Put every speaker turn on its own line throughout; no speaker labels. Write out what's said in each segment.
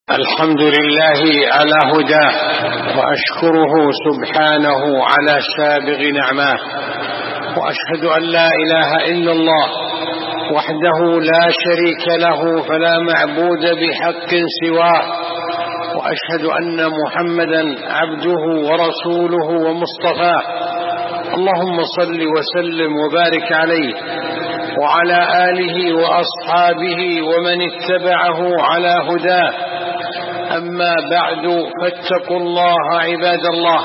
الحمد لله على هداه، وأشكره سبحانه على سابغ نعماه، وأشهد أن لا إله إلا الله وحده لا شريك له فلا معبود بحق سواه، وأشهد أن محمدا عبده ورسوله ومصطفاه. اللهم صل وسلم وبارك عليه وعلى آله وأصحابه ومن اتبعه على هداه. أما بعد، فاتقوا الله عباد الله،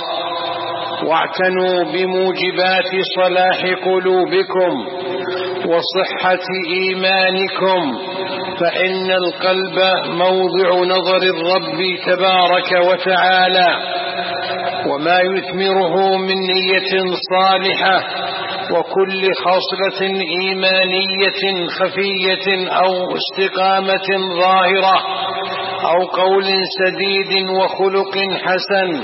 واعتنوا بموجبات صلاح قلوبكم وصحة إيمانكم، فإن القلب موضع نظر الرب تبارك وتعالى، وما يثمره من نية صالحة وكل خصلة إيمانية خفية أو استقامة ظاهرة أو قول سديد وخلق حسن،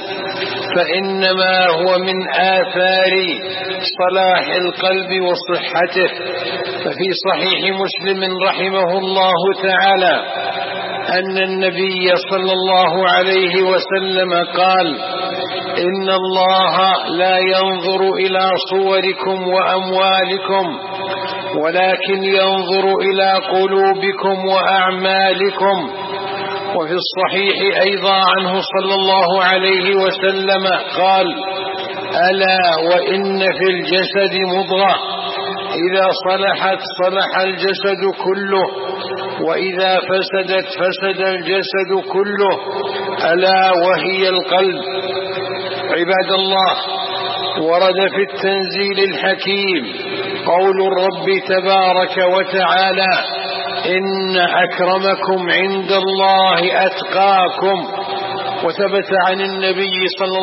فإنما هو من آثار صلاح القلب وصحته. ففي صحيح مسلم رحمه الله تعالى أن النبي صلى الله عليه وسلم قال: إن الله لا ينظر إلى صوركم وأموالكم، ولكن ينظر إلى قلوبكم وأعمالكم. وفي الصحيح أيضا عنه صلى الله عليه وسلم قال: ألا وإن في الجسد مضغة إذا صلحت صلح الجسد كله، وإذا فسدت فسد الجسد كله، ألا وهي القلب. عباد الله، ورد في التنزيل الحكيم قول الرب تبارك وتعالى: إن أكرمكم عند الله أتقاكم. وثبتت عن النبي صلى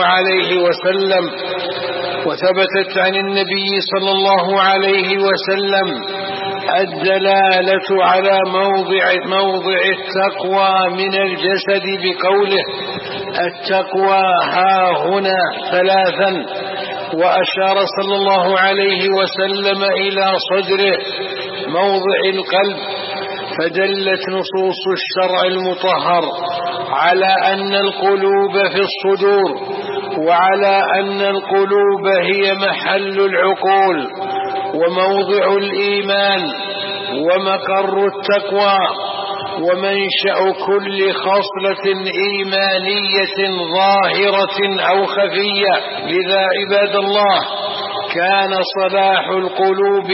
الله عليه وسلم الدلالة على موضع التقوى من الجسد بقوله: التقوى ها هنا ثلاثا. وأشار صلى الله عليه وسلم إلى صدره موضع القلب، فدلت نصوص الشرع المطهر على أن القلوب في الصدور، وعلى أن القلوب هي محل العقول وموضع الإيمان ومقر التقوى ومنشأ كل خصلة إيمانية ظاهرة أو خفية. لذا عباد الله، كان صلاح القلوب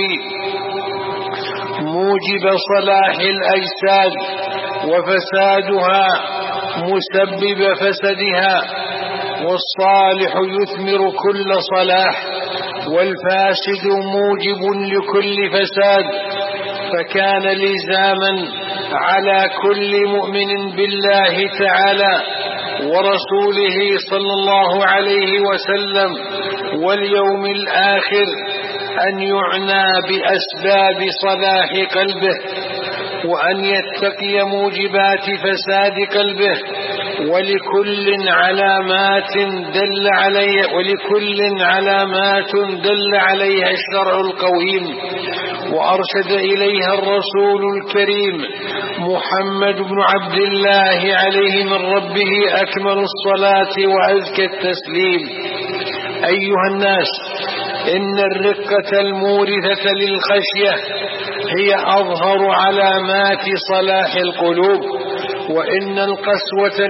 موجب صلاح الأجساد، وفسادها مسبب فسدها. والصالح يثمر كل صلاح، والفاسد موجب لكل فساد. فكان لزاما على كل مؤمن بالله تعالى ورسوله صلى الله عليه وسلم واليوم الآخر أن يعنى بأسباب صلاح قلبه، وأن يتقي موجبات فساد قلبه، ولكل علامات دل عليها الشرع القويم وأرشد إليها الرسول الكريم محمد بن عبد الله عليه من ربه أكمل الصلاة وأزكى التسليم. أيها الناس، إن الرقة المورثة للخشية هي أظهر علامات صلاح القلوب، وإن القسوة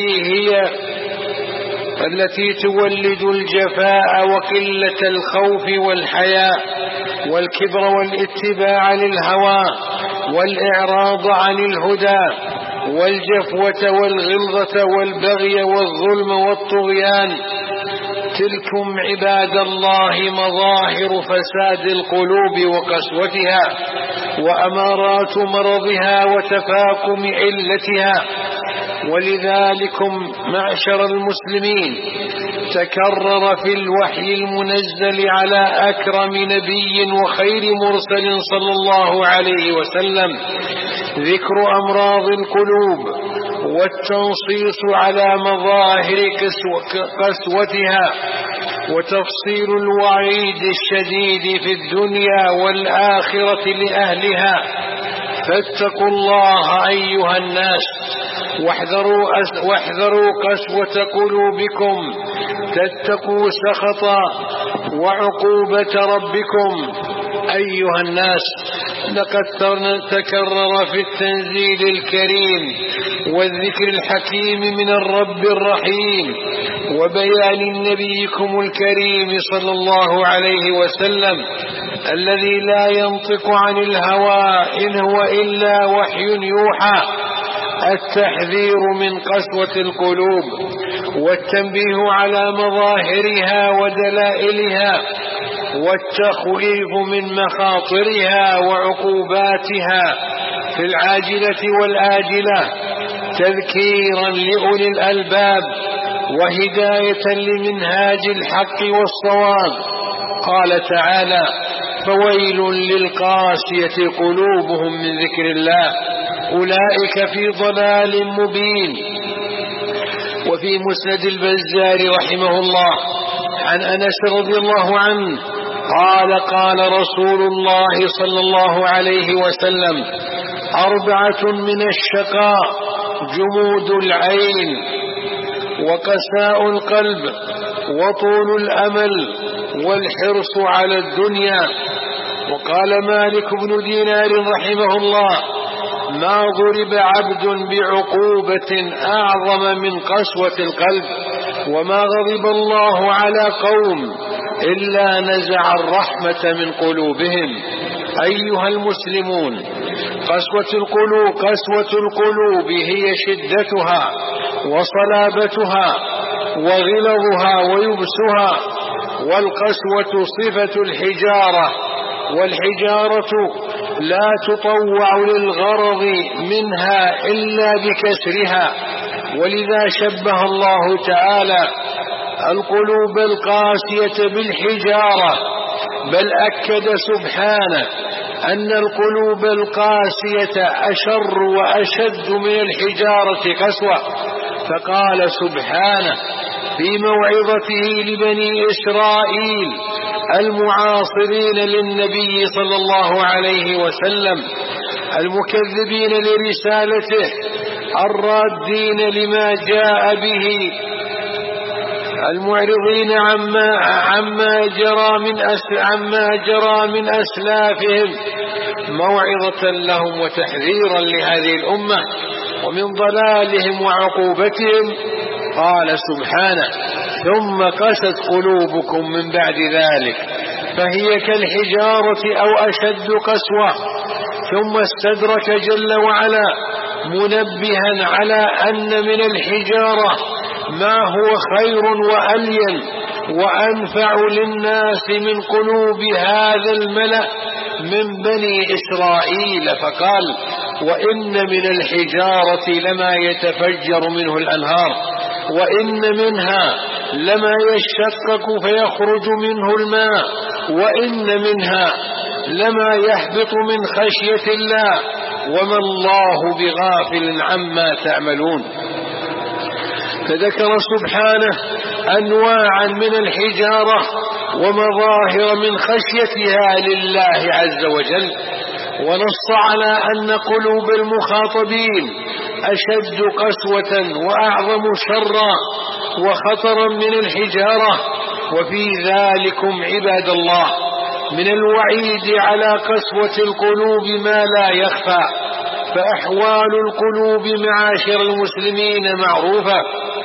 التي تولد الجفاء وقلة الخوف والحياء والكبر والاتباع للهوى والإعراض عن الهدى والجفوة والغلظة والبغي والظلم والطغيان، تلكم عباد الله مظاهر فساد القلوب وقسوتها وأمارات مرضها وتفاقم علتها. ولذلكم معشر المسلمين، تكرر في الوحي المنزل على أكرم نبي وخير مرسل صلى الله عليه وسلم ذكر أمراض القلوب والتنصيص على مظاهر قسوتها، وتفصيل الوعيد الشديد في الدنيا والآخرة لأهلها. فاتقوا الله أيها الناس واحذروا قسوة قلوبكم تتقوا سخط وعقوبة ربكم. أيها الناس، لقد تكرر في التنزيل الكريم والذكر الحكيم من الرب الرحيم وبيان نبيكم الكريم صلى الله عليه وسلم الذي لا ينطق عن الهوى إن هو إلا وحي يوحى التحذير من قسوة القلوب والتنبيه على مظاهرها ودلائلها والتخويف من مخاطرها وعقوباتها في العاجلة والآجلة تذكيرا لأولي الألباب وهداية لمنهاج الحق والصواب. قال تعالى: فويل للقاسية قلوبهم من ذكر الله أولئك في ضلال مبين. وفي مسند البزار رحمه الله عن أنس رضي الله عنه قال: قال رسول الله صلى الله عليه وسلم: 4 من الشقاء: جمود العين وقساء القلب وطول الأمل والحرص على الدنيا. وقال مالك بن دينار رحمه الله: ما ضرب عبد بعقوبة أعظم من قسوة القلب، وما غضب الله على قوم إلا نزع الرحمة من قلوبهم. أيها المسلمون، قسوة القلوب هي شدتها وصلابتها وغلظها ويبسها، والقسوة صفة الحجارة، والحجارة لا تطوع للغرض منها إلا بكسرها. ولذا شبه الله تعالى القلوب القاسية بالحجارة، بل أكد سبحانه أن القلوب القاسية أشر وأشد من الحجارة قسوة. فقال سبحانه في موعظته لبني إسرائيل المعاصرين للنبي صلى الله عليه وسلم المكذبين لرسالته الرادين لما جاء به المعرضين عما جرى من أسلافهم، موعظة لهم وتحذيرا لهذه الأمة ومن ضلالهم وعقوبتهم. قال سبحانه: ثم قست قلوبكم من بعد ذلك فهي كالحجارة أو أشد قسوة. ثم استدرك جل وعلا منبها على أن من الحجارة ما هو خير وألين وأنفع للناس من قلوب هذا الملأ من بني إسرائيل، فقال: وإن من الحجارة لما يتفجر منه الأنهار، وإن منها لما يشقق فيخرج منه الماء، وإن منها لما يهبط من خشية الله، وما الله بغافل عما تعملون. فذكر سبحانه أنواعا من الحجارة ومظاهر من خشيتها لله عز وجل، ونص على أن قلوب المخاطبين أشد قسوة وأعظم شرا وخطرا من الحجارة. وفي ذلكم عباد الله من الوعيد على قسوة القلوب ما لا يخفى، فأحوال القلوب معاشر المسلمين معروفة،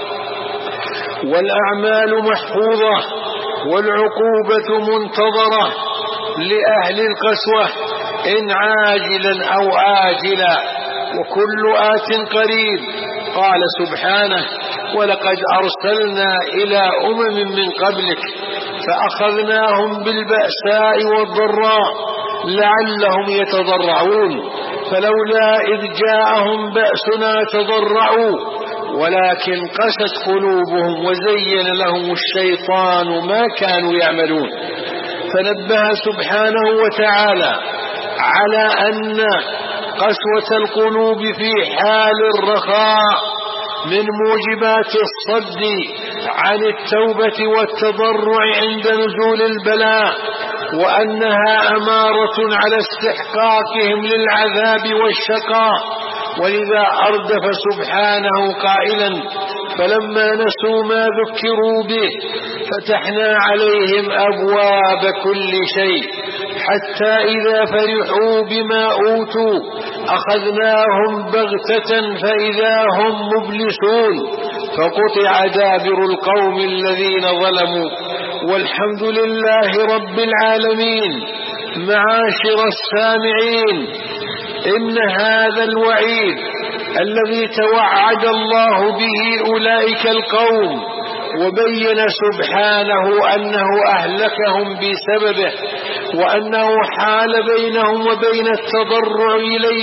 والأعمال محفوظة، والعقوبة منتظرة لأهل القسوة إن عاجلا أو آجلا، وكل آت قريب. قال سبحانه: ولقد أرسلنا إلى من قبلك فأخذناهم بالبأساء والضراء لعلهم يتضرعون، فلولا إذ جاءهم بأسنا تضرعوا ولكن قست قلوبهم وزين لهم الشيطان ما كانوا يعملون. فنبه سبحانه وتعالى على أن قسوة القلوب في حال الرخاء من موجبات الصد عن التوبة والتضرع عند نزول البلاء، وأنها أمارة على استحقاقهم للعذاب والشقاء. ولذا أردف سبحانه قائلا: فلما نسوا ما ذكروا به فتحنا عليهم أبواب كل شيء حتى إذا فرحوا بما أوتوا أخذناهم بغتة فإذا هم مبلسون فقطع دابر القوم الذين ظلموا. والحمد لله رب العالمين. معاشر السامعين، إن هذا الوعيد الذي توعد الله به أولئك القوم وبين سبحانه أنه أهلكهم بسببه، وأنه حال بينهم وبين التضرع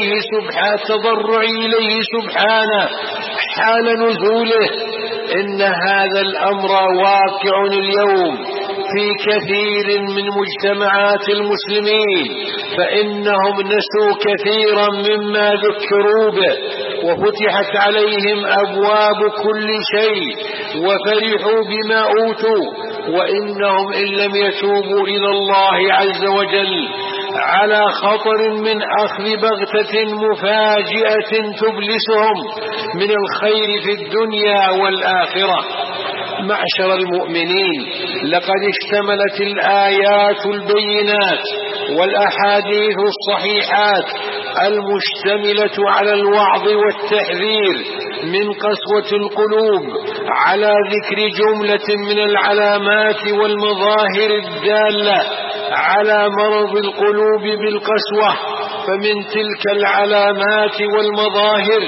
إليه سبحانه حال نزوله. إن هذا الأمر واقع اليوم في كثير من مجتمعات المسلمين، فإنهم نسوا كثيرا مما ذكروا به وفتحت عليهم أبواب كل شيء وفرحوا بما أوتوا، وإنهم إن لم يتوبوا إلى الله عز وجل على خطر من أخذ بغتة مفاجئة تبلسهم من الخير في الدنيا والآخرة. معشر المؤمنين، لقد اشتملت الآيات البينات والأحاديث الصحيحات المشتملة على الوعظ والتحذير من قسوة القلوب على ذكر جملة من العلامات والمظاهر الدالة على مرض القلوب بالقسوة. فمن تلك العلامات والمظاهر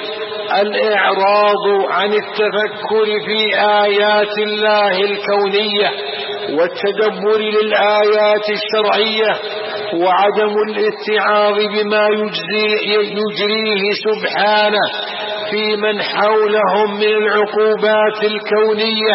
الإعراض عن التفكر في آيات الله الكونية والتدبر للآيات الشرعية، وعدم الاتعاظ بما يجريه سبحانه في من حولهم من العقوبات الكونية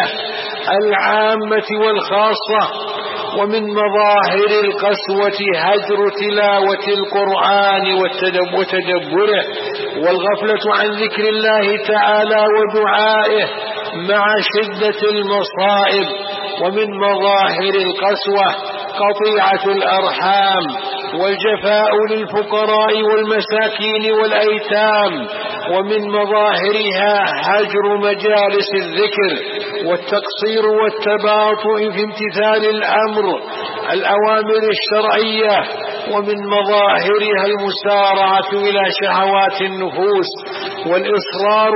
العامة والخاصة. ومن مظاهر القسوة هجر تلاوة القرآن وتدبره والغفلة عن ذكر الله تعالى ودعائه مع شدة المصائب. ومن مظاهر القسوة قطيعة الأرحام والجفاء للفقراء والمساكين والأيتام. ومن مظاهرها هجر مجالس الذكر والتقصير والتباطؤ في امتثال الأوامر الشرعية. ومن مظاهرها المسارعة إلى شهوات النفوس والإصرار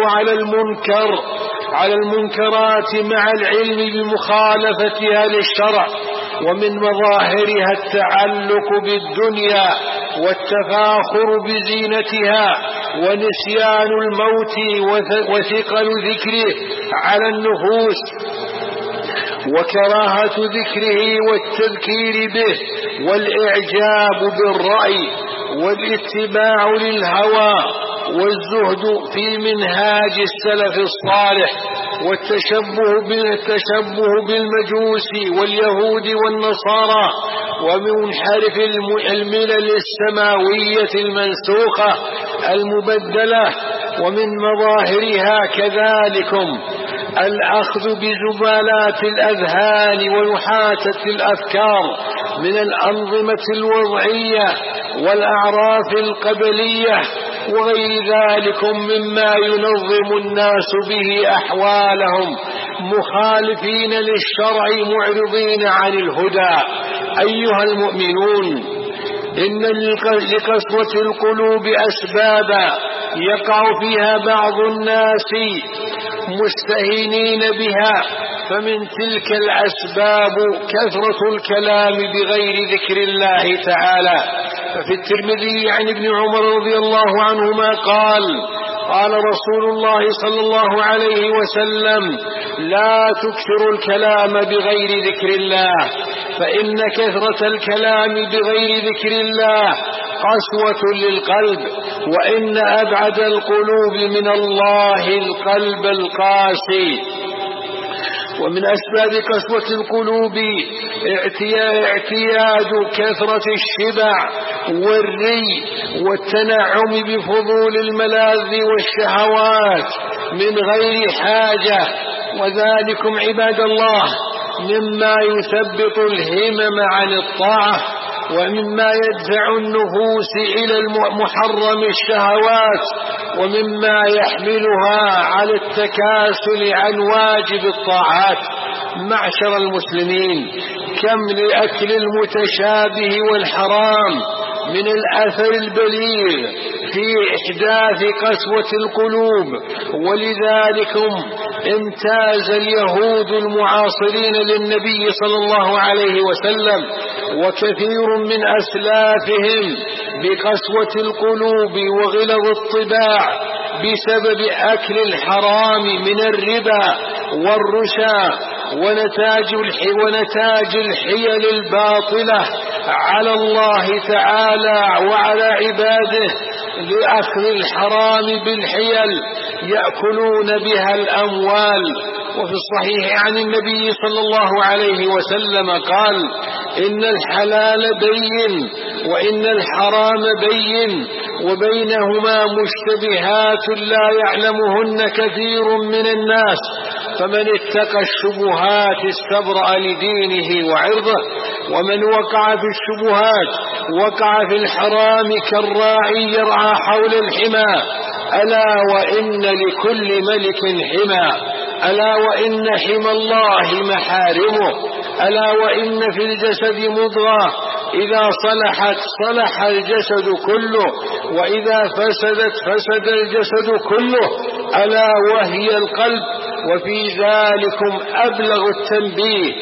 على المنكرات مع العلم بمخالفتها للشرع. ومن مظاهرها التعلق بالدنيا والتفاخر بزينتها ونسيان الموت وثقل ذكره على النفوس وكراهة ذكره والتذكير به والإعجاب بالرأي والاتباع للهوى والزهد في منهاج السلف الصالح والتشبه بالمجوس واليهود والنصارى ومنحرف الملل السماوية المنسوخة المبدلة. ومن مظاهرها كذلكم الأخذ بزبالات الأذهان ونحاتة الأفكار من الأنظمة الوضعية والأعراف القبلية وغير ذلك مما ينظم الناس به أحوالهم مخالفين للشرع معرضين عن الهدى. أيها المؤمنون، إن لقسوة القلوب أسبابا يقع فيها بعض الناس مستهينين بها، فمن تلك الأسباب كثرة الكلام بغير ذكر الله تعالى. ففي الترمذي عن ابن عمر رضي الله عنهما قال رسول الله صلى الله عليه وسلم: لا تكثروا الكلام بغير ذكر الله، فإن كثرة الكلام بغير ذكر الله قسوة للقلب، وإن أبعد القلوب من الله القلب القاسي. ومن أسباب قسوة القلوب اعتياد كثرة الشبع والري والتنعم بفضول الملاذ والشهوات من غير حاجة، وذلكم عباد الله مما يثبط الهمم عن الطاعة ومما يدفع النفوس إلى محرم الشهوات، ومما يحملها على التكاسل عن واجب الطاعات. معشر المسلمين، كم لأكل المتشابه والحرام من الأثر البليغ في إحداث قسوة القلوب. ولذلك امتاز اليهود المعاصرين للنبي صلى الله عليه وسلم وكثير من أسلافهم بقسوة القلوب وغلظ الطباع بسبب أكل الحرام من الربا والرشا ونتاج الحيل الباطلة على الله تعالى وعلى عباده، لأخذ الحرام بالحيل يأكلون بها الأموال. وفي الصحيح عن النبي صلى الله عليه وسلم قال: إن الحلال بين وإن الحرام بين وبينهما مشتبهات لا يعلمهن كثير من الناس، فمن اتقى الشبهات استبرأ لدينه وعرضه، ومن وقع في الشبهات وقع في الحرام كالراعي يرعى حول الحمى. ألا وإن لكل ملك حمى، ألا وإن حمى الله محارمه، ألا وإن في الجسد مضغة إذا صلحت صلح الجسد كله، وإذا فسدت فسد الجسد كله، ألا وهي القلب. وفي ذلكم أبلغ التنبيه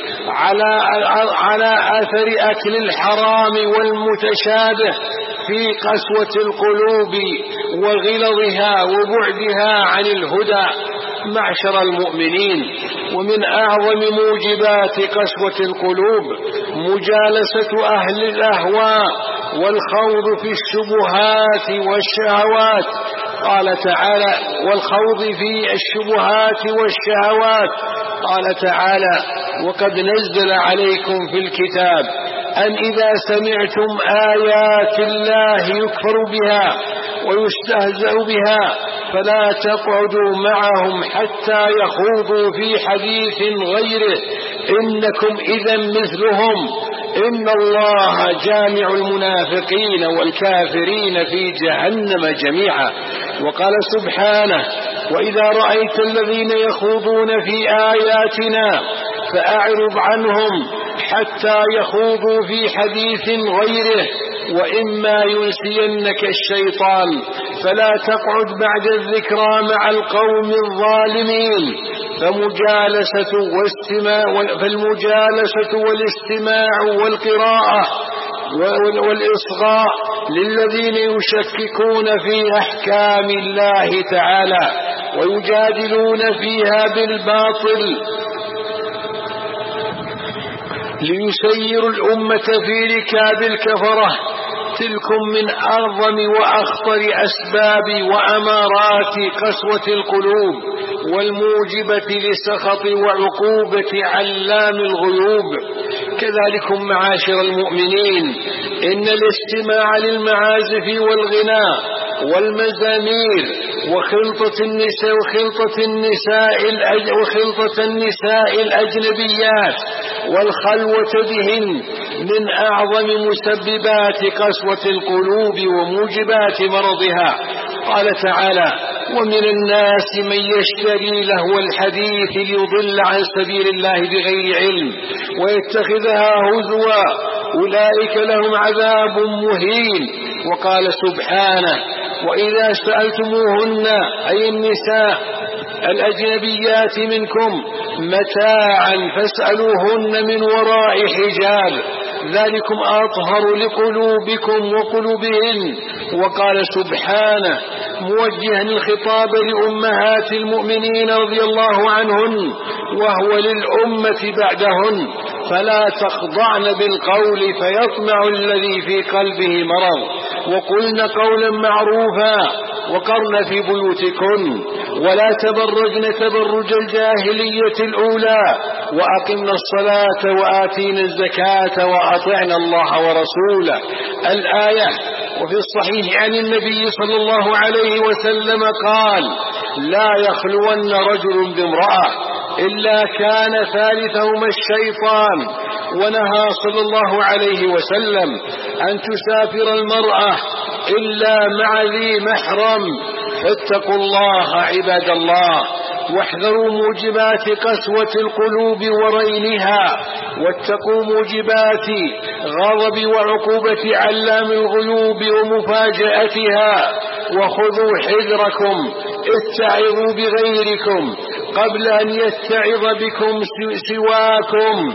على أثر أكل الحرام والمتشابه في قسوة القلوب وغلظها وبعدها عن الهدى. معشر المؤمنين، ومن أعظم موجبات قسوة القلوب مجالسة أهل الأهواء والخوض في الشبهات والشهوات. قال تعالى: والخوض في الشبهات والشهوات. قال تعالى: وقد نزل عليكم في الكتاب أن إذا سمعتم آيات الله يكفر بها ويستهزأ بها فلا تقعدوا معهم حتى يخوضوا في حديث غيره إنكم إذا مثلهم إن الله جامع المنافقين والكافرين في جهنم جميعا. وقال سبحانه: وإذا رأيت الذين يخوضون في آياتنا فأعرض عنهم حتى يخوضوا في حديث غيره وإما ينسينك الشيطان فلا تقعد بعد الذكرى مع القوم الظالمين. فالمجالسة والاستماع والقراءة والإصغاء للذين يشككون في أحكام الله تعالى ويجادلون فيها بالباطل ليسيروا الأمة في ركاب الكفرة. تلكم من أعظم وأخطر أسباب وأمارات قسوة القلوب والموجبة لسخط وعقوبة علام الغيوب. كذلكم معاشر المؤمنين، إن الاستماع للمعازف والغناء والمزامير وخلطة النساء الأجنبيات والخلوة بهن من أعظم مسببات قسوة القلوب وموجبات مرضها. قال تعالى: ومن الناس من يشتري لهو الحديث ليضل عن سبيل الله بغير علم ويتخذها هزوا أولئك لهم عذاب مهين. وقال سبحانه: وإذا سألتموهن أي النساء الأجنبيات منكم متاعا فاسألوهن من وراء حجاب ذلكم أطهر لقلوبكم وقلوبهن. وقال سبحانه موجها الخطاب لأمهات المؤمنين رضي الله عنهن وهو للأمة بعدهن: فلا تخضعن بالقول فيطمع الذي في قلبه مرض وقلن قولا معروفا وقرن في بيوتكن ولا تبرجن تبرج الجاهلية الأولى وأقمنا الصلاة وآتينا الزكاة وأطعنا الله ورسوله. الآية. وفي الصحيح عن النبي صلى الله عليه وسلم قال: لا يخلون رجل بامرأة إلا كان ثالثهما الشيطان ونهى صلى الله عليه وسلم أن تسافر المرأة إلا مع ذي محرم. فاتقوا الله عباد الله، واحذروا موجبات قسوة القلوب ورينها، واتقوا موجبات غضب وعقوبة علام الغيوب ومفاجأتها، وخذوا حذركم، اتعظوا بغيركم قبل أن يتعظ بكم سواكم،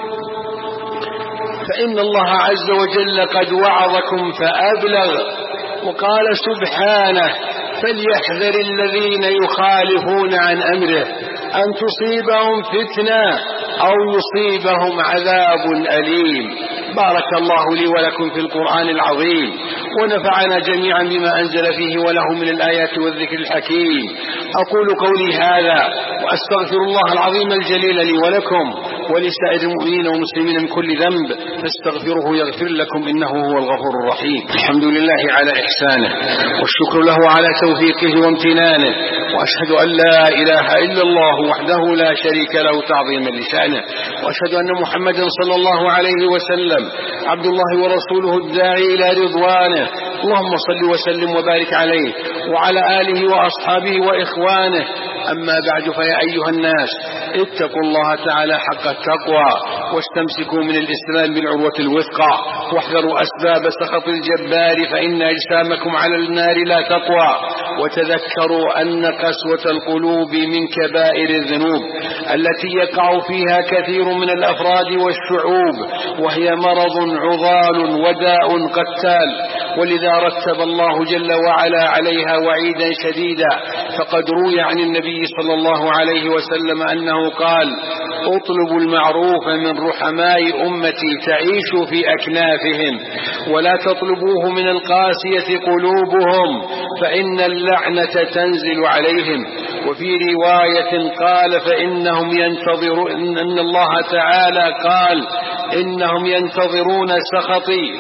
فإن الله عز وجل قد وعظكم فأبلغ. وقال سبحانه: فليحذر الذين يخالفون عن أمره أن تصيبهم فتنة أو يصيبهم عذاب أليم. بارك الله لي ولكم في القرآن العظيم، ونفعنا جميعا بما أنزل فيه وله من الآيات والذكر الحكيم. أقول قولي هذا وأستغفر الله العظيم الجليل لي ولكم ولسائر المؤمنين والمسلمين من كل ذنب، فاستغفروه يغفر لكم إنه هو الغفور الرحيم. الحمد لله على إحسانه، والشكر له على توفيقه وامتنانه، وأشهد أن لا إله إلا الله وحده لا شريك له تعظيما لشأنه، وأشهد أن محمدا صلى الله عليه وسلم عبد الله ورسوله الداعي إلى رضوانه. اللهم صل وسلم وبارك عليه وعلى آله وأصحابه وإخوانه. أما بعد، فيا أيها الناس اتقوا الله تعالى حق التقوى، واستمسكوا من الإسلام بالعروة الوثقى، واحذروا أسباب سخط الجبار فإن أجسامكم على النار لا تقوى. وتذكروا أن قسوة القلوب من كبائر الذنوب التي يقع فيها كثير من الأفراد والشعوب، وهي مرض عضال وداء قتال، ولذا رتب الله جل وعلا عليها وعيدا شديدا. فقد روي عن النبي صلى الله عليه وسلم أنه قال: اطلبوا المعروف من رحماء أمتي تعيشوا في أكنافهم، ولا تطلبوه من القاسية قلوبهم فإن اللعنة تنزل عليهم. وفي رواية قال: فإنهم ينتظرون، إن الله تعالى قال: إنهم ينتظرون سخطي.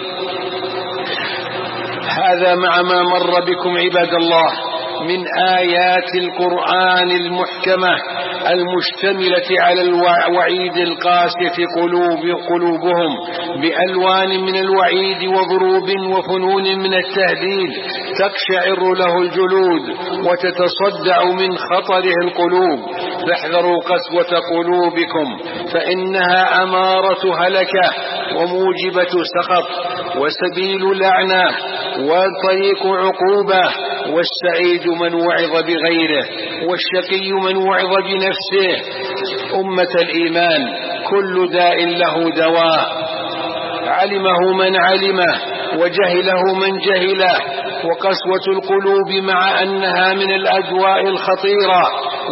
هذا مع ما مر بكم عباد الله من آيات القرآن المحكمة المشتملة على الوعيد القاسية قلوبهم بألوان من الوعيد وضروب وفنون من التهديد تقشعر له الجلود وتتصدع من خطره القلوب. فاحذروا قسوة قلوبكم فإنها أمارة هلكة وموجبة سخط وسبيل لعنة وطريق عقوبة. والسعيد من وعظ بغيره، والشقي من وعظ بنفسه. أمة الإيمان، كل داء له دواء، علمه من علمه وجهله من جهله. وقسوة القلوب مع أنها من الأدواء الخطيرة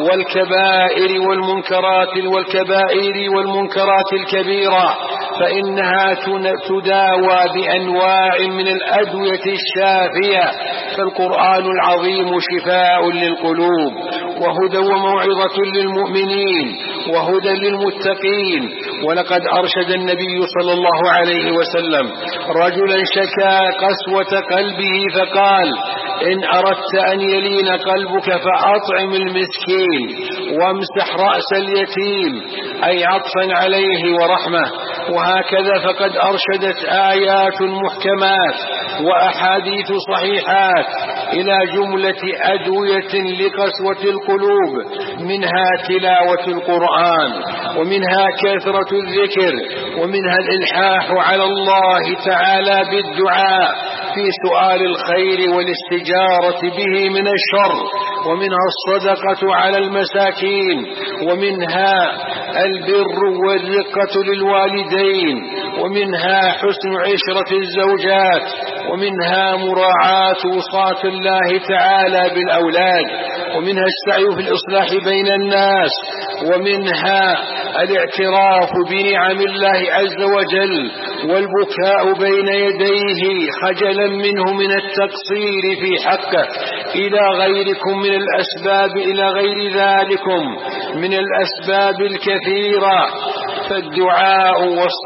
والكبائر والمنكرات الكبيرة، فإنها تداوى بأنواع من الأدوية الشافية. فالقرآن العظيم شفاء للقلوب وهدى وموعظة للمؤمنين وهدى للمتقين. ولقد أرشد النبي صلى الله عليه وسلم رجلا شكا قسوة قلبه فقال: إن أردت أن يلين قلبك فأطعم المسكين وامسح رأس اليتيم، أي عطفا عليه ورحمة. وهكذا فقد أرشدت آيات محكمات وأحاديث صحيحات إلى جملة أدوية لقسوة القلوب، منها تلاوة القرآن، ومنها كثرة الذكر، ومنها الإلحاح على الله تعالى بالدعاء في سؤال الخير والاستجارة به من الشر، ومنها الصدقة على المساكين، ومنها البر والرقة للوالدين، ومنها حسن عشرة الزوجات، ومنها مراعاة وصاة الله تعالى بالأولاد، ومنها السعي في الإصلاح بين الناس، ومنها الاعتراف بنعم الله عز وجل والبكاء بين يديه خجلا منه من التقصير في حقه، إلى غيركم من الأسباب، إلى غير ذلكم من الأسباب الكثيرة. فالدعاء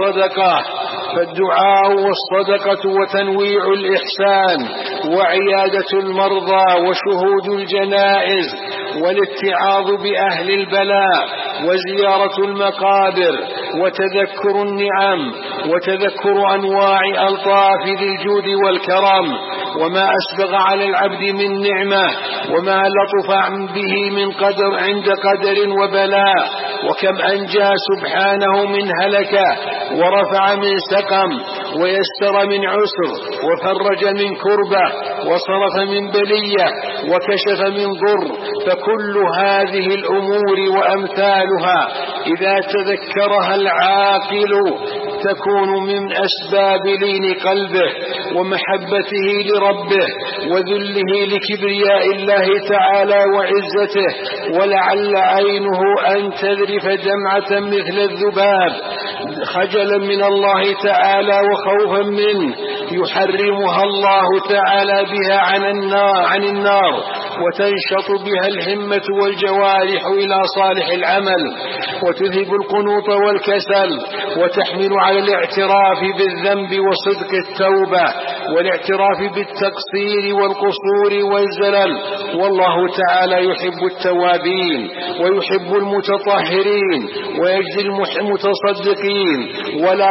والصدقة وتنويع الإحسان وعيادة المرضى وشهود الجنائز والاتعاظ بأهل البلاء وزيارة المقابر وتذكر النعم وتذكر أنواع ألطاف ذي الجود والكرم، وما أسبغ على العبد من نعمة، وما لطف به من قدر عند قدر وبلاء، وكم أنجى سبحانه من هلكة، ورفع من سقم، ويسر من عسر، وفرج من كربة، وصرف من بلية، وكشف من ضر. فكل هذه الأمور وأمثالها إذا تذكرها العاقل تكون من أسباب لين قلبه ومحبته لربه وذله لكبرياء الله تعالى وعزته، ولعل عينه أن تذرف دمعة مثل الذباب خجلا من الله تعالى وخوفا منه يحرمها الله تعالى بها عن النار، وتنشط بها الهمة والجوارح إلى صالح العمل، وتذهب القنوط والكسل، وتحمل على الاعتراف بالذنب وصدق التوبة، والاعتراف بالتقصير والقصور والزلل. والله تعالى يحب التوابين ويحب المتطهرين ويجزي المتصدقين ولا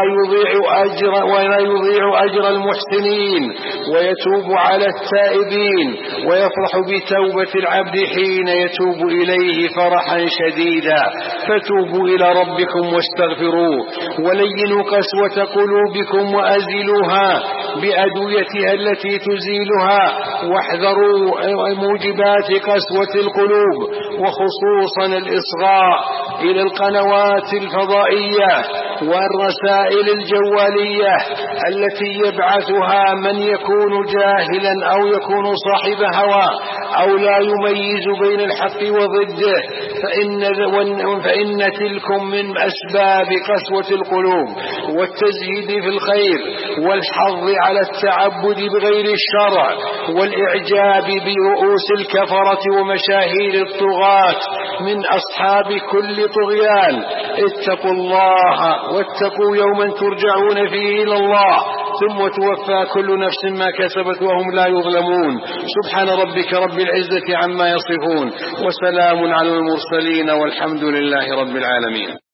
يضيع أجر المحسنين، ويتوب على التائبين، ويفرح بتوبة العبد حين يتوب إليه فرحا شديدا. فتوبوا إلى ربكم واستغفروه، ولينوا قسوة قلوبكم وأزلوها بأدويتها التي تزيلها، واحذروا موجبات قسوة القلوب، وخصوصا الإصغاء إلى القنوات الفضائية والرسائل الجوالية التي يبعثها من يكون جاهلا أو يكون صاحب هوى أو لا يميز بين الحق وضده، فإن تلكم من أسباب قسوة القلوب والتزهيد في الخير والحظ على التعبد بغير الشرع والإعجاب برؤوس الكفرة ومشاهير الطغاة من أصحاب كل طغيان. اتقوا الله واتقوا يوما ترجعون فيه إلى الله ثم توفى كل نفس ما كسبت وهم لا يظلمون. سبحان ربك رب العزة عما يصفون، وسلام على المرسلين، والحمد لله رب العالمين.